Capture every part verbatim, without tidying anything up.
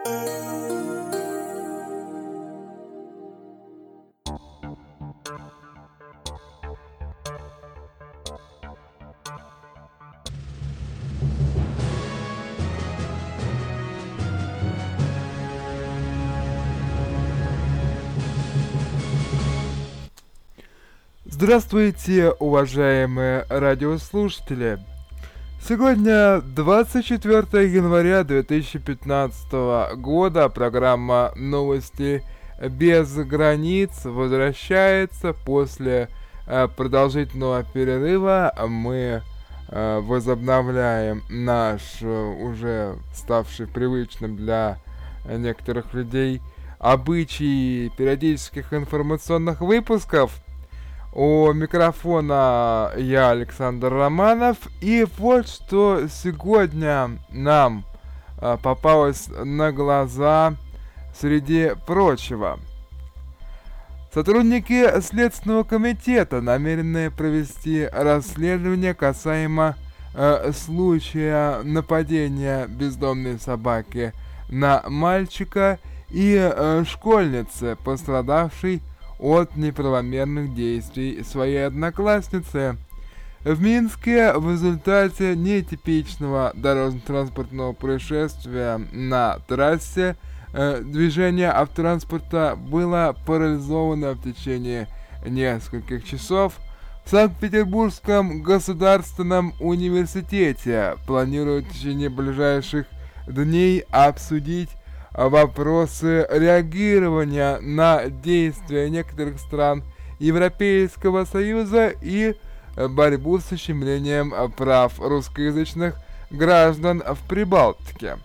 Здравствуйте, уважаемые радиослушатели! Сегодня двадцать четвёртое января две тысячи пятнадцатого года. Программа «Новости без границ» возвращается после э, продолжительного перерыва. Мы э, возобновляем наш э, уже ставший привычным для некоторых людей обычай периодических информационных выпусков. У микрофона я, Александр Романов, и вот что сегодня нам а, попалось на глаза среди прочего. Сотрудники Следственного комитета намерены провести расследование касаемо э, случая нападения бездомной собаки на мальчика и э, школьницы, пострадавшей от неправомерных действий своей одноклассницы. В Минске в результате нетипичного дорожно-транспортного происшествия на трассе э, движение автотранспорта было парализовано в течение нескольких часов. В Санкт-Петербургском государственном университете планируют в течение ближайших дней обсудить вопросы реагирования на действия некоторых стран Европейского Союза и борьбу с ущемлением прав русскоязычных граждан в Прибалтике.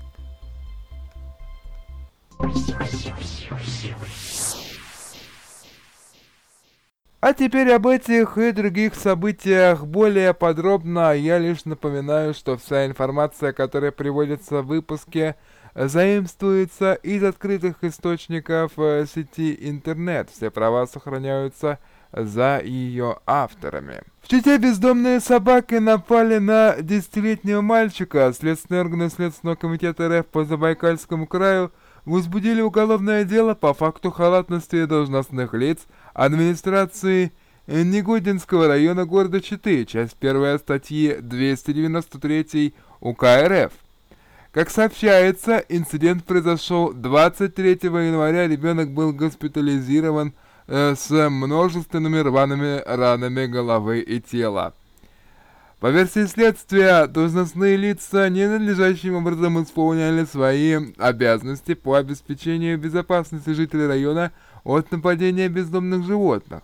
А теперь об этих и других событиях более подробно. Я лишь напоминаю, что вся информация, которая приводится в выпуске, заимствуется из открытых источников э, сети интернет. Все права сохраняются за ее авторами. В Чите бездомные собаки напали на десятилетнего мальчика. Следственные органы Следственного комитета РФ по Забайкальскому краю возбудили уголовное дело по факту халатности должностных лиц администрации Негодинского района города Читы. Часть первая статьи двести девяносто три УК РФ. Как сообщается, инцидент произошел двадцать третьего января. Ребенок был госпитализирован э, с множественными рваными ранами головы и тела. По версии следствия, должностные лица ненадлежащим образом исполняли свои обязанности по обеспечению безопасности жителей района от нападения бездомных животных.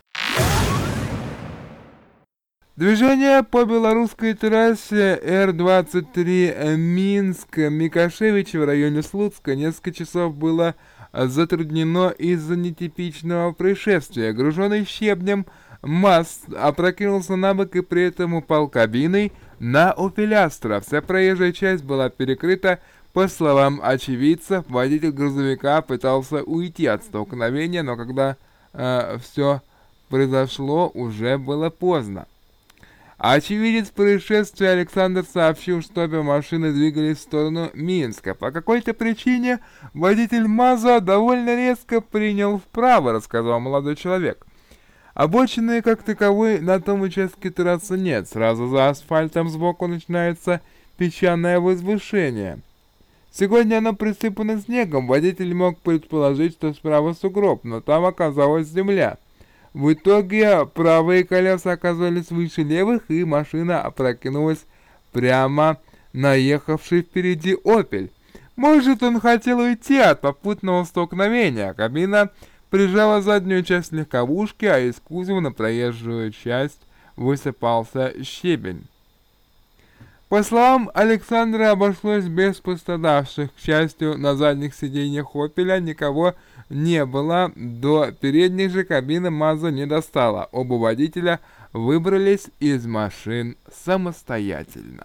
Движение по белорусской трассе Р двадцать три Минск-Микошевичи в районе Слуцка несколько часов было затруднено из-за нетипичного происшествия. Груженный щебнем МАЗ опрокинулся на бок и при этом упал кабиной на Opel Astra. Вся проезжая часть была перекрыта. По словам очевидцев, водитель грузовика пытался уйти от столкновения, но когда э, все произошло, уже было поздно. Очевидец происшествия Александр сообщил, что обе машины двигались в сторону Минска. По какой-то причине водитель МАЗа довольно резко принял вправо, рассказал молодой человек. Обочины как таковой на том участке трассы нет. Сразу за асфальтом сбоку начинается песчаное возвышение. Сегодня оно присыпано снегом. Водитель мог предположить, что справа сугроб, но там оказалась земля. В итоге правые колеса оказались выше левых, и машина опрокинулась прямо на ехавший впереди «Опель». Может, он хотел уйти от попутного столкновения. Кабина прижала заднюю часть легковушки, а из кузова на проезжую часть высыпался щебень. По словам Александра, обошлось без пострадавших. К счастью, на задних сиденьях «Опеля» никого не было, до передней же кабины МАЗа не достала. Оба водителя выбрались из машин самостоятельно.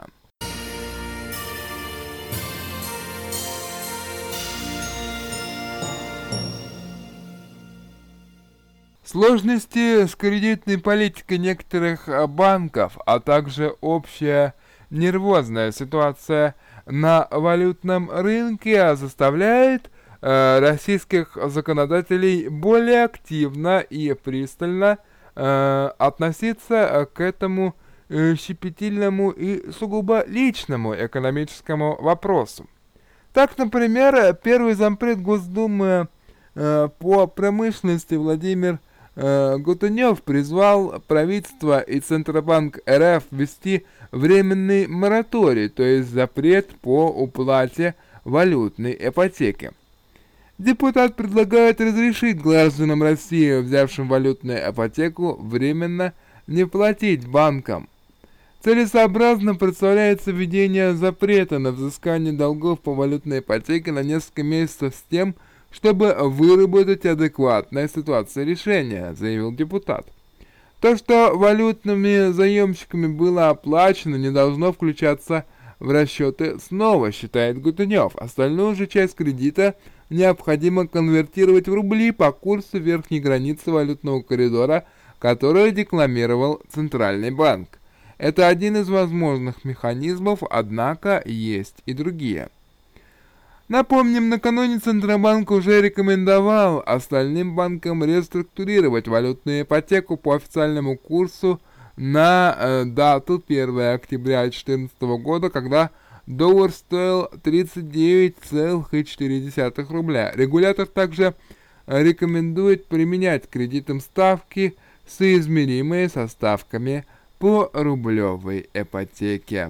Сложности с кредитной политикой некоторых банков, а также общая нервозная ситуация на валютном рынке заставляет э, российских законодателей более активно и пристально э, относиться к этому э, щепетильному и сугубо личному экономическому вопросу. Так, например, первый зампред Госдумы э, по промышленности Владимир э, Гутунев призвал правительство и Центробанк РФ ввести временный мораторий, то есть запрет по уплате валютной ипотеки. Депутат предлагает разрешить гражданам России, взявшим валютную ипотеку, временно не платить банкам. Целесообразно представляется введение запрета на взыскание долгов по валютной ипотеке на несколько месяцев с тем, чтобы выработать адекватная ситуация решения, заявил депутат. То, что валютными заемщиками было оплачено, не должно включаться в расчеты снова, считает Гутунев. Остальную же часть кредита необходимо конвертировать в рубли по курсу верхней границы валютного коридора, которую декламировал Центральный банк. Это один из возможных механизмов, однако есть и другие. Напомним, накануне Центробанк уже рекомендовал остальным банкам реструктурировать валютную ипотеку по официальному курсу на э, дату первого октября две тысячи четырнадцатого года, когда доллар стоил тридцать девять целых четыре десятых рубля. Регулятор также рекомендует применять кредитам ставки, соизмеримые со ставками по рублевой ипотеке.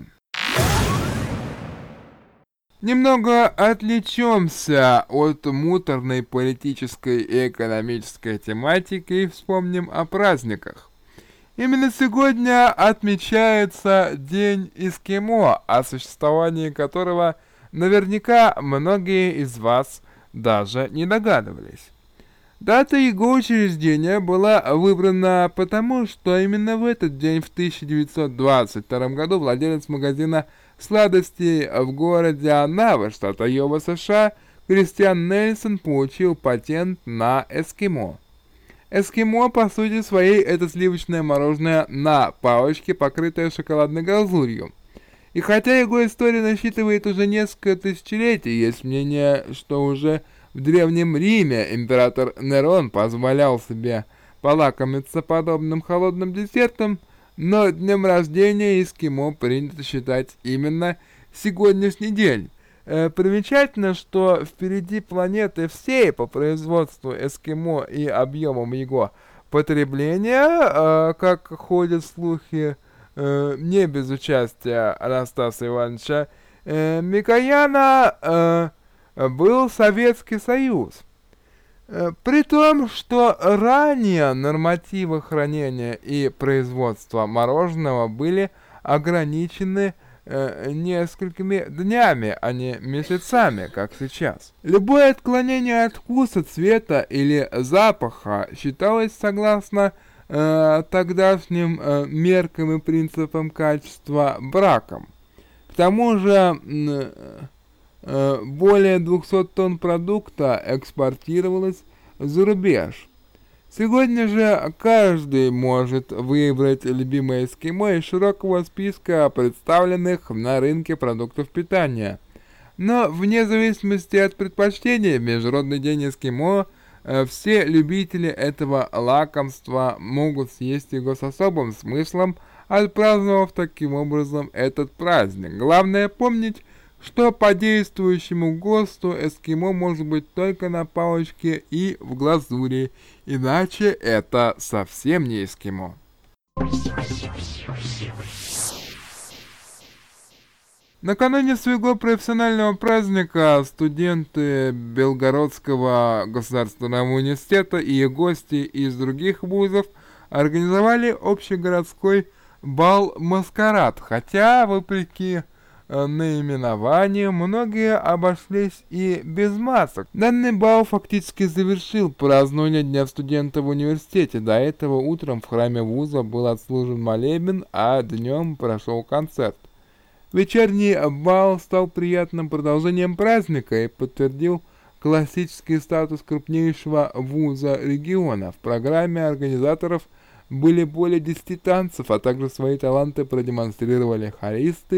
Немного отвлечемся от муторной политической и экономической тематики и вспомним о праздниках. Именно сегодня отмечается День эскимо, о существовании которого наверняка многие из вас даже не догадывались. Дата его учреждения была выбрана потому, что именно в этот день в тысяча девятьсот двадцать втором году владелец магазина сладостей в городе Анава, штат Айова, США, Кристиан Нельсон получил патент на эскимо. Эскимо, по сути своей, это сливочное мороженое на палочке, покрытое шоколадной глазурью. И хотя его история насчитывает уже несколько тысячелетий, есть мнение, что уже в Древнем Риме император Нерон позволял себе полакомиться подобным холодным десертом, но днем рождения эскимо принято считать именно сегодняшний день. Э, примечательно, что впереди планеты всей по производству эскимо и объемам его потребления, э, как ходят слухи, э, не без участия Анастаса Ивановича э, Микояна, э, был Советский Союз. При том, что ранее нормативы хранения и производства мороженого были ограничены э, несколькими днями, а не месяцами, как сейчас. Любое отклонение от вкуса, цвета или запаха считалось, согласно э, тогдашним э, меркам и принципам качества, браком. К тому же э, более двухсот тонн продукта экспортировалось за рубеж. Сегодня же каждый может выбрать любимое эскимо из широкого списка представленных на рынке продуктов питания. Но вне зависимости от предпочтений, в Международный день эскимо все любители этого лакомства могут съесть его с особым смыслом, отпраздновав таким образом этот праздник. Главное помнить, что по действующему ГОСТу эскимо может быть только на палочке и в глазури, иначе это совсем не эскимо. Накануне своего профессионального праздника студенты Белгородского государственного университета и гости из других вузов организовали общегородской бал-маскарад, хотя, вопреки наименованию, многие обошлись и без масок. Данный бал фактически завершил празднование Дня студента в университете. До этого утром в храме вуза был отслужен молебен, а днем прошел концерт. Вечерний бал стал приятным продолжением праздника и подтвердил классический статус крупнейшего вуза региона. В программе организаторов были более десяти танцев, а также свои таланты продемонстрировали хористы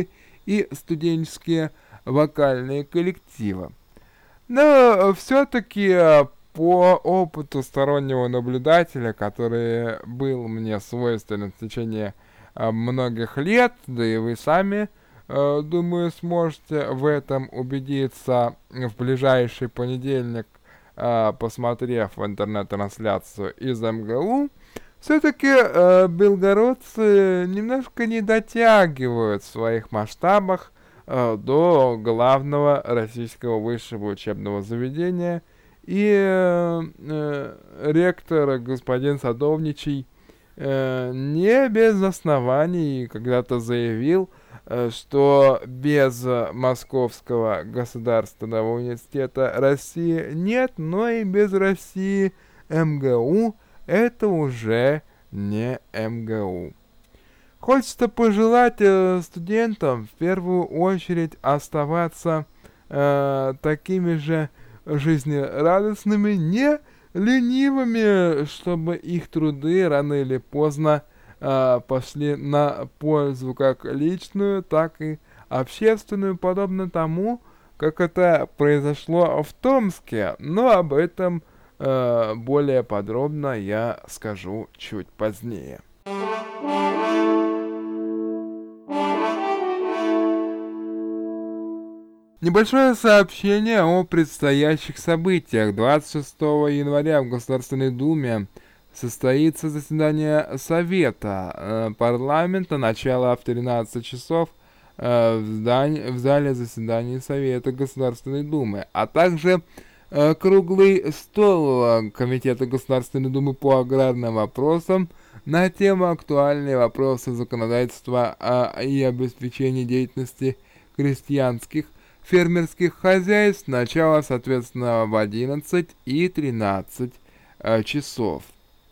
и студенческие вокальные коллективы. Но все-таки по опыту стороннего наблюдателя, который был мне свойственен в течение э, многих лет, да и вы сами, э, думаю, сможете в этом убедиться в ближайший понедельник, э, посмотрев в интернет-трансляцию из эм гэ у, все-таки э, белгородцы немножко не дотягивают в своих масштабах э, до главного российского высшего учебного заведения. И э, э, ректор господин Садовничий э, не без оснований когда-то заявил, э, что без Московского государственного университета России нет, но и без России эм гэ у это уже не эм гэ у. Хочется пожелать э, студентам в первую очередь оставаться э, такими же жизнерадостными, не ленивыми, чтобы их труды рано или поздно э, пошли на пользу как личную, так и общественную, подобно тому, как это произошло в Томске. Но об этом э, более подробно я скажу чуть позднее. Небольшое сообщение о предстоящих событиях. двадцать шестого января в Государственной Думе состоится заседание Совета э, парламента, начало в тринадцать часов э, в, здании, в зале заседаний Совета Государственной Думы, а также э, круглый стол Комитета Государственной Думы по аграрным вопросам на тему актуальные вопросы законодательства э, и обеспечения деятельности крестьянских фермерских хозяйств, начало, соответственно, в одиннадцать и тринадцать э, часов.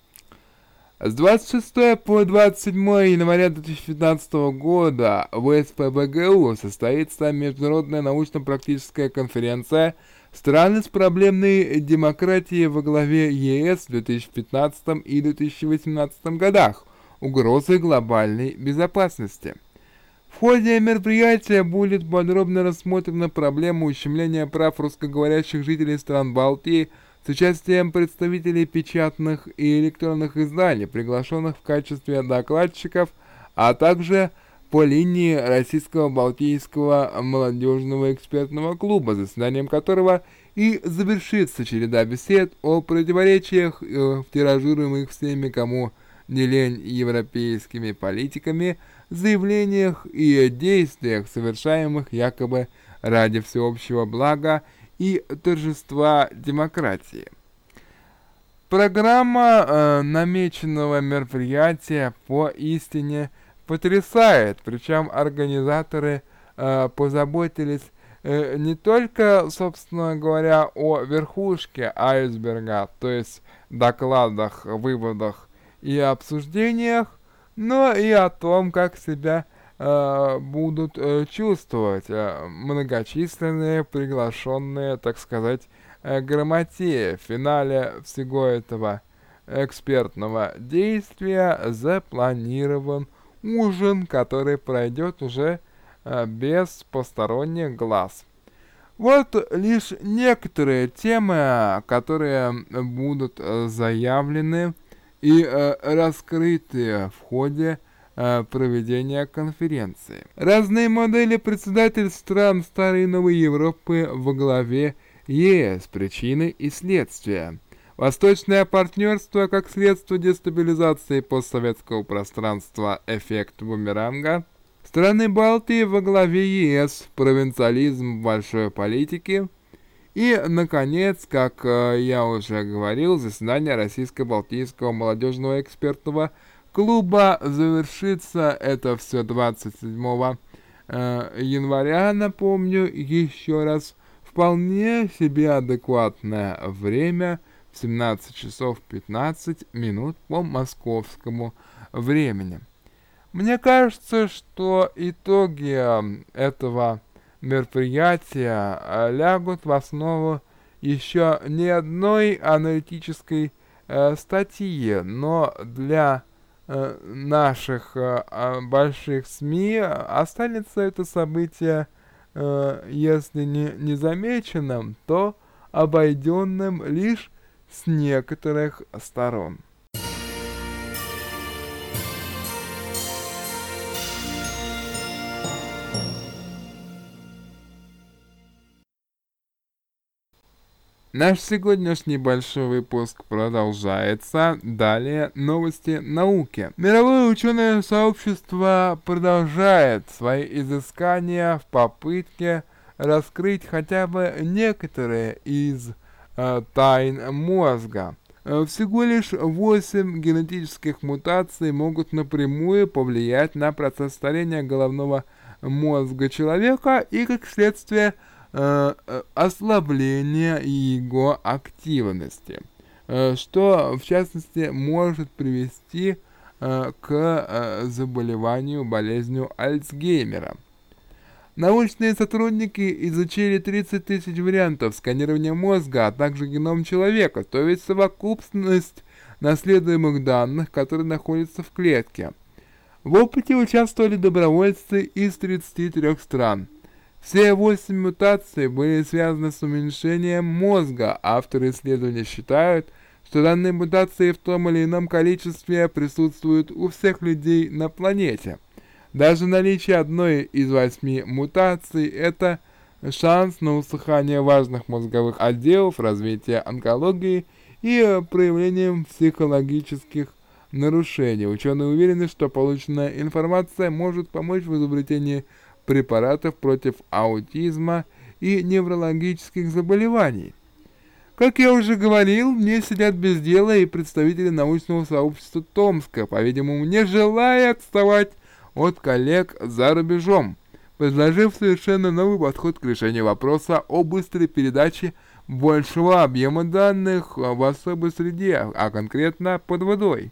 С двадцать шестого по двадцать седьмого января две тысячи пятнадцатого года в эс пэ бэ гэ у состоится международная научно-практическая конференция «Страны с проблемной демократией во главе е эс в две тысячи пятнадцатом и две тысячи восемнадцатом годах. Угрозы глобальной безопасности». В ходе мероприятия будет подробно рассмотрена проблема ущемления прав русскоговорящих жителей стран Балтии с участием представителей печатных и электронных изданий, приглашенных в качестве докладчиков, а также по линии Российского Балтийского молодежного экспертного клуба, заседанием которого и завершится череда бесед о противоречиях в тиражируемых всеми, кому не лень, европейскими политиками, заявлениях и действиях, совершаемых якобы ради всеобщего блага и торжества демократии. Программа э, намеченного мероприятия поистине потрясает, причем организаторы э, позаботились э, не только, собственно говоря, о верхушке айсберга, то есть докладах, выводах и обсуждениях, но и о том, как себя э, будут э, чувствовать э, многочисленные приглашенные, так сказать, э, грамотеи. В финале всего этого экспертного действия запланирован ужин, который пройдет уже э, без посторонних глаз. Вот лишь некоторые темы, которые будут э, заявлены и э, раскрытые в ходе э, проведения конференции. Разные модели председательств стран Старой и Новой Европы во главе е эс, причины и следствия. Восточное партнерство как средство дестабилизации постсоветского пространства, эффект бумеранга. Страны Балтии во главе е эс, провинциализм в большой политике. И, наконец, как э, я уже говорил, заседание Российско-Балтийского молодежного экспертного клуба завершится это все двадцать седьмого э, января, напомню, еще раз, вполне себе адекватное время в семнадцать часов пятнадцать минут по московскому времени. Мне кажется, что итоги этого мероприятия лягут в основу еще не одной аналитической э, статьи, но для э, наших э, а, больших СМИ останется это событие, э, если не незамеченным, то обойденным лишь с некоторых сторон. Наш сегодняшний большой выпуск продолжается. Далее новости науки. Мировое ученое сообщество продолжает свои изыскания в попытке раскрыть хотя бы некоторые из э, тайн мозга. Э, Всего лишь восемь генетических мутаций могут напрямую повлиять на процесс старения головного мозга человека и, как следствие, э, э, ослабления его активности, э, что в частности может привести э, к э, заболеванию болезнью Альцгеймера. Научные сотрудники изучили тридцать тысяч вариантов сканирования мозга, а также геном человека, то есть совокупность наследуемых данных, которые находятся в клетке. В опыте участвовали добровольцы из тридцати трёх стран. Все восемь мутаций были связаны с уменьшением мозга. Авторы исследования считают, что данные мутации в том или ином количестве присутствуют у всех людей на планете. Даже наличие одной из восьми мутаций – это шанс на усыхание важных мозговых отделов, развитие онкологии и проявлением психологических нарушений. Ученые уверены, что полученная информация может помочь в изобретении препаратов против аутизма и неврологических заболеваний. Как я уже говорил, не сидят без дела и представители научного сообщества Томска, по-видимому, не желая отставать от коллег за рубежом, предложив совершенно новый подход к решению вопроса о быстрой передаче большего объема данных в особой среде, а конкретно под водой.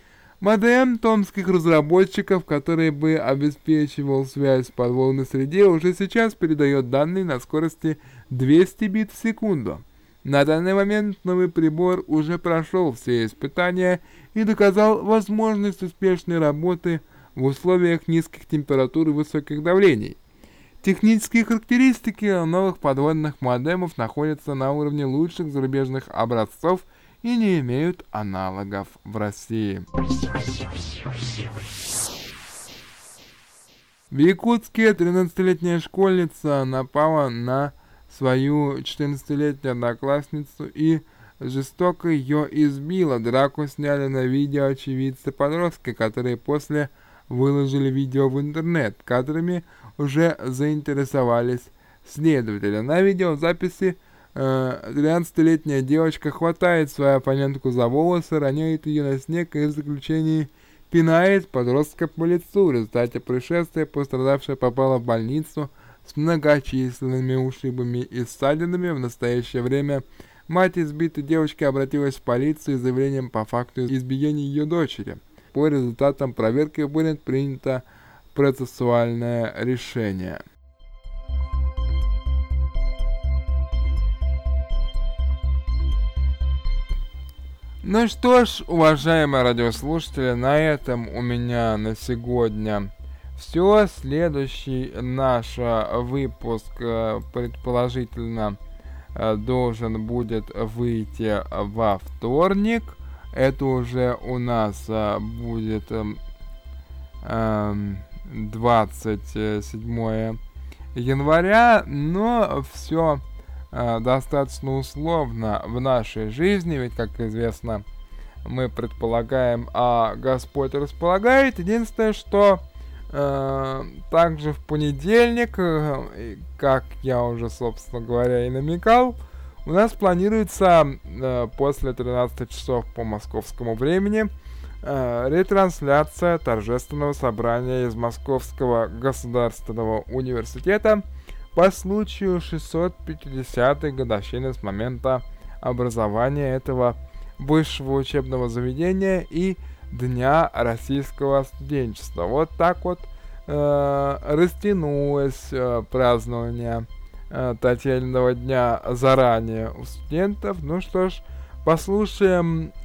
Модем томских разработчиков, который бы обеспечивал связь в подводной среде, уже сейчас передает данные на скорости двести бит в секунду. На данный момент новый прибор уже прошел все испытания и доказал возможность успешной работы в условиях низких температур и высоких давлений. Технические характеристики новых подводных модемов находятся на уровне лучших зарубежных образцов и не имеют аналогов в России. В Якутске тринадцатилетняя школьница напала на свою четырнадцатилетнюю одноклассницу и жестоко ее избила. Драку сняли на видео очевидцы-подростки, которые после выложили видео в интернет. Кадрами уже заинтересовались следователи. На видеозаписи тринадцатилетняя девочка хватает свою оппонентку за волосы, роняет ее на снег и в заключении пинает подростка по лицу. В результате происшествия пострадавшая попала в больницу с многочисленными ушибами и ссадинами. В настоящее время мать избитой девочки обратилась в полицию с заявлением по факту избиения ее дочери. По результатам проверки будет принято процессуальное решение. Ну что ж, уважаемые радиослушатели, на этом у меня на сегодня все. Следующий наш выпуск предположительно должен будет выйти во вторник. Это уже у нас будет двадцать седьмое января, но все достаточно условно в нашей жизни, ведь, как известно, мы предполагаем, а Господь располагает. Единственное, что э, также в понедельник, э, как я уже, собственно говоря, и намекал, у нас планируется э, после тринадцати часов по московскому времени э, ретрансляция торжественного собрания из Московского государственного университета по случаю шестьсот пятидесятой годовщины с момента образования этого высшего учебного заведения и Дня российского студенчества. Вот так вот э, растянулось э, празднование э, Татьяниного дня заранее у студентов. Ну что ж, послушаем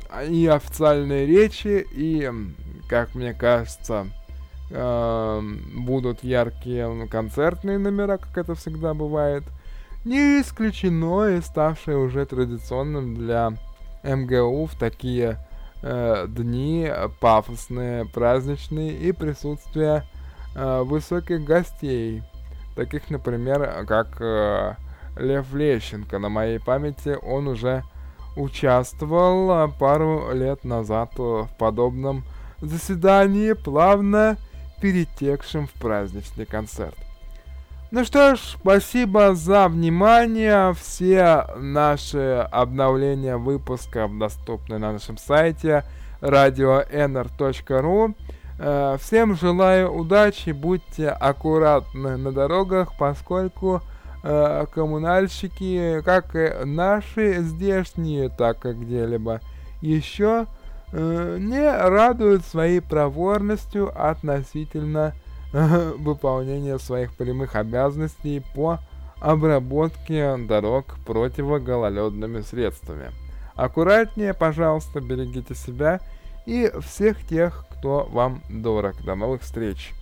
и официальные речи, и, как мне кажется, э, будут яркие концертные номера, как это всегда бывает. Не исключено и ставшее уже традиционным для эм гэ у в такие э, дни пафосные, праздничные и присутствие э, высоких гостей, таких, например, как э, Лев Лещенко. На моей памяти он уже участвовал пару лет назад в подобном заседании, плавно перетекшем в праздничный концерт. Ну что ж, спасибо за внимание. Все наши обновления выпусков доступны на нашем сайте радио эн эр точка ру. Всем желаю удачи, будьте аккуратны на дорогах, поскольку э, коммунальщики, как и наши здешние, так и где-либо еще, э, не радуют своей проворностью относительно э, выполнения своих прямых обязанностей по обработке дорог противогололедными средствами. Аккуратнее, пожалуйста, берегите себя и всех тех, кто вам дорог. До новых встреч!